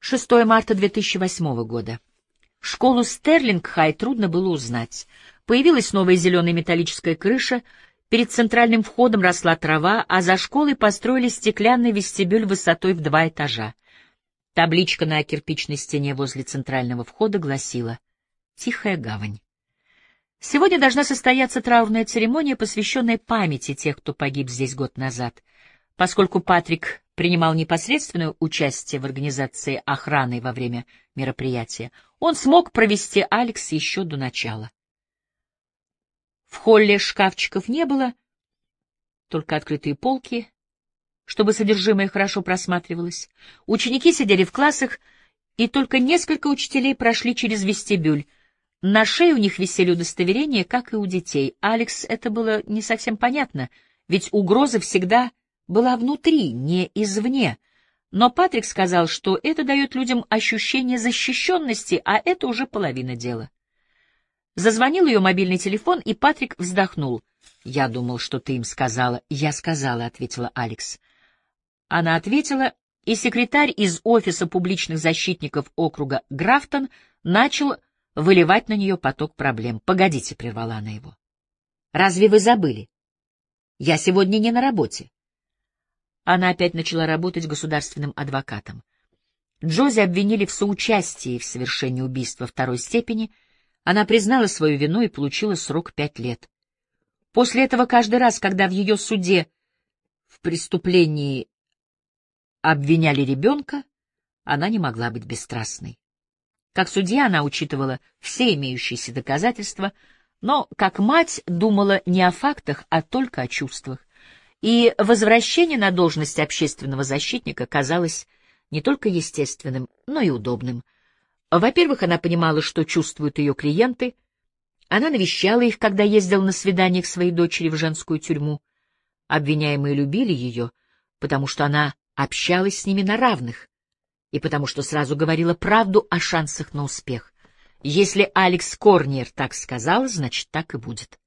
6 марта 2008 года. Школу Стерлинг-Хай трудно было узнать. Появилась новая зеленая металлическая крыша, перед центральным входом росла трава, а за школой построили стеклянный вестибюль высотой в 2 этажа. Табличка на кирпичной стене возле центрального входа гласила «Тихая гавань». Сегодня должна состояться траурная церемония, посвященная памяти тех, кто погиб здесь год назад. Поскольку Патрик принимал непосредственное участие в организации охраны во время мероприятия, он смог провести Алекс еще до начала. В холле шкафчиков не было, только открытые полки, чтобы содержимое хорошо просматривалось. Ученики сидели в классах, и только несколько учителей прошли через вестибюль. На шее у них висели удостоверения, как и у детей. Алекс это было не совсем понятно, ведь угроза всегда была внутри, не извне. Но Патрик сказал, что это дает людям ощущение защищенности, а это уже половина дела. Зазвонил ее мобильный телефон, и Патрик вздохнул. «Я думал, что ты им сказала». «Я сказала», — ответила Алекс. Она ответила, и секретарь из офиса публичных защитников округа Графтон начал выливать на нее поток проблем. «Погодите», — прервала она его. «Разве вы забыли? Я сегодня не на работе». Она опять начала работать государственным адвокатом. Джози обвинили в соучастии в совершении убийства 2-й степени. Она признала свою вину и получила срок 5 лет. После этого каждый раз, когда в ее суде в преступлении обвиняли ребенка, она не могла быть бесстрастной. Как судья она учитывала все имеющиеся доказательства, но как мать думала не о фактах, а только о чувствах. И возвращение на должность общественного защитника казалось не только естественным, но и удобным. Во-первых, она понимала, что чувствуют ее клиенты. Она навещала их, когда ездила на свидание к своей дочери в женскую тюрьму. Обвиняемые любили ее, потому что она общалась с ними на равных, и потому что сразу говорила правду о шансах на успех. Если Алекс Корниер так сказала, значит, так и будет.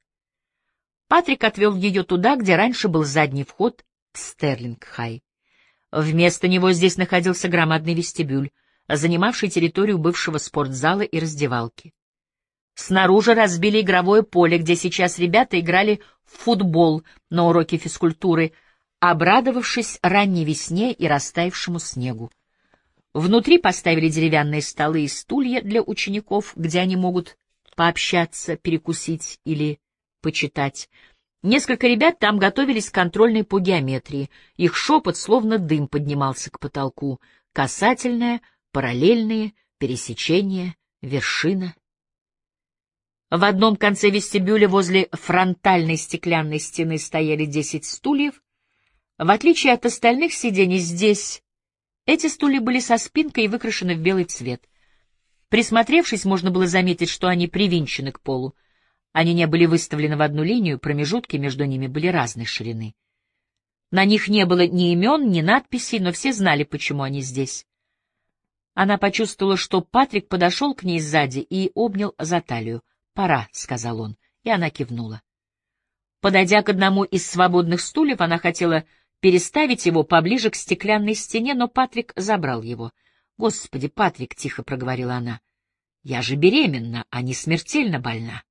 Патрик отвел ее туда, где раньше был задний вход в Стерлинг-Хай. Вместо него здесь находился громадный вестибюль, занимавший территорию бывшего спортзала и раздевалки. Снаружи разбили игровое поле, где сейчас ребята играли в футбол на уроке физкультуры, обрадовавшись ранней весне и растаявшему снегу. Внутри поставили деревянные столы и стулья для учеников, где они могут пообщаться, перекусить или почитать. Несколько ребят там готовились к контрольной по геометрии. Их шепот, словно дым, поднимался к потолку. Касательное, параллельные, пересечение, вершина. В одном конце вестибюля возле фронтальной стеклянной стены стояли 10 стульев. В отличие от остальных сидений здесь, эти стулья были со спинкой и выкрашены в белый цвет. Присмотревшись, можно было заметить, что они привинчены к полу. Они не были выставлены в одну линию, промежутки между ними были разной ширины. На них не было ни имен, ни надписей, но все знали, почему они здесь. Она почувствовала, что Патрик подошел к ней сзади и обнял за талию. «Пора», — сказал он, и она кивнула. Подойдя к одному из свободных стульев, она хотела переставить его поближе к стеклянной стене, но Патрик забрал его. «Господи, Патрик», — тихо проговорила она, — «я же беременна, а не смертельно больна».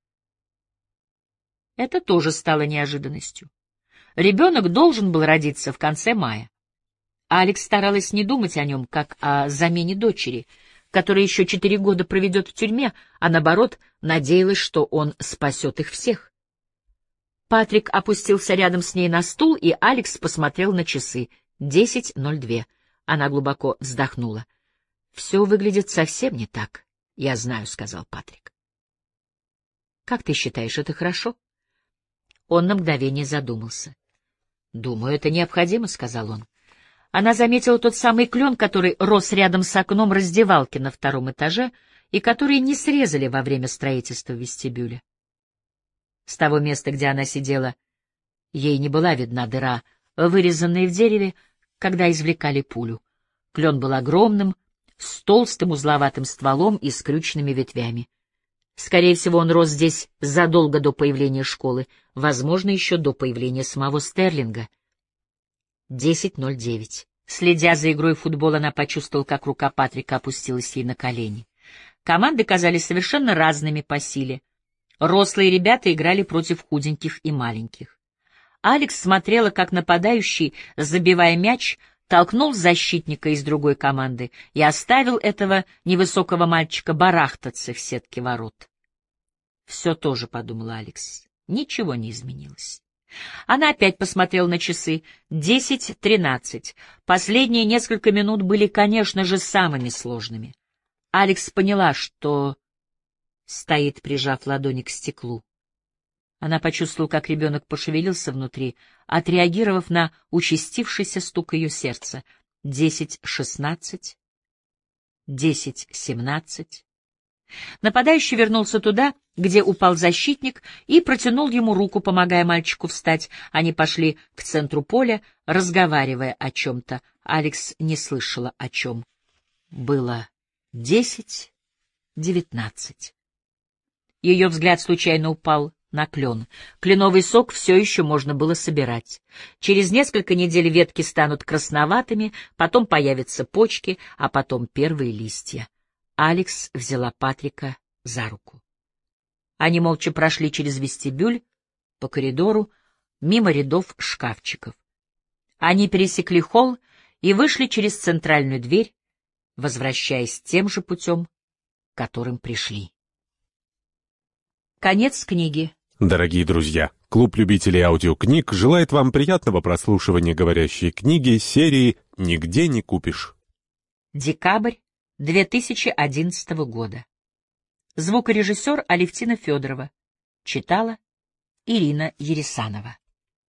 Это тоже стало неожиданностью. Ребенок должен был родиться в конце мая. Алекс старалась не думать о нем, как о замене дочери, которая еще 4 года проведет в тюрьме, а наоборот, надеялась, что он спасет их всех. Патрик опустился рядом с ней на стул, и Алекс посмотрел на часы. 10:02. Она глубоко вздохнула. «Все выглядит совсем не так». «Я знаю», — сказал Патрик. «Как ты считаешь, это хорошо?» Он на мгновение задумался. «Думаю, это необходимо», — сказал он. Она заметила тот самый клен, который рос рядом с окном раздевалки на 2-м этаже и который не срезали во время строительства вестибюля. С того места, где она сидела, ей не была видна дыра, вырезанная в дереве, когда извлекали пулю. Клен был огромным, с толстым узловатым стволом и скрюченными ветвями. Скорее всего, он рос здесь задолго до появления школы, возможно, еще до появления самого Стерлинга. 10:09. Следя за игрой в футбол, она почувствовала, как рука Патрика опустилась ей на колени. Команды казались совершенно разными по силе. Рослые ребята играли против худеньких и маленьких. Алекс смотрела, как нападающий, забивая мяч, толкнул защитника из другой команды и оставил этого невысокого мальчика барахтаться в сетке ворот. «Все тоже», — подумала Алекс, — «ничего не изменилось». Она опять посмотрела на часы. 10:13. Последние несколько минут были, конечно же, самыми сложными. Алекс поняла, что стоит, прижав ладони к стеклу. Она почувствовала, как ребенок пошевелился внутри, отреагировав на участившийся стук ее сердца. 10:16. 10:17. Нападающий вернулся туда, где упал защитник, и протянул ему руку, помогая мальчику встать. Они пошли к центру поля, разговаривая о чем-то. Алекс не слышала, о чем. Было 10:19. Ее взгляд случайно упал на клен. Кленовый сок все еще можно было собирать. Через несколько недель ветки станут красноватыми, потом появятся почки, а потом первые листья. Алекс взяла Патрика за руку. Они молча прошли через вестибюль, по коридору, мимо рядов шкафчиков. Они пересекли холл и вышли через центральную дверь, возвращаясь тем же путем, которым пришли. Конец книги. Дорогие друзья, клуб любителей аудиокниг желает вам приятного прослушивания говорящей книги серии «Нигде не купишь». Декабрь 2011 года. Звукорежиссер Алевтина Федорова. Читала Ирина Ересанова.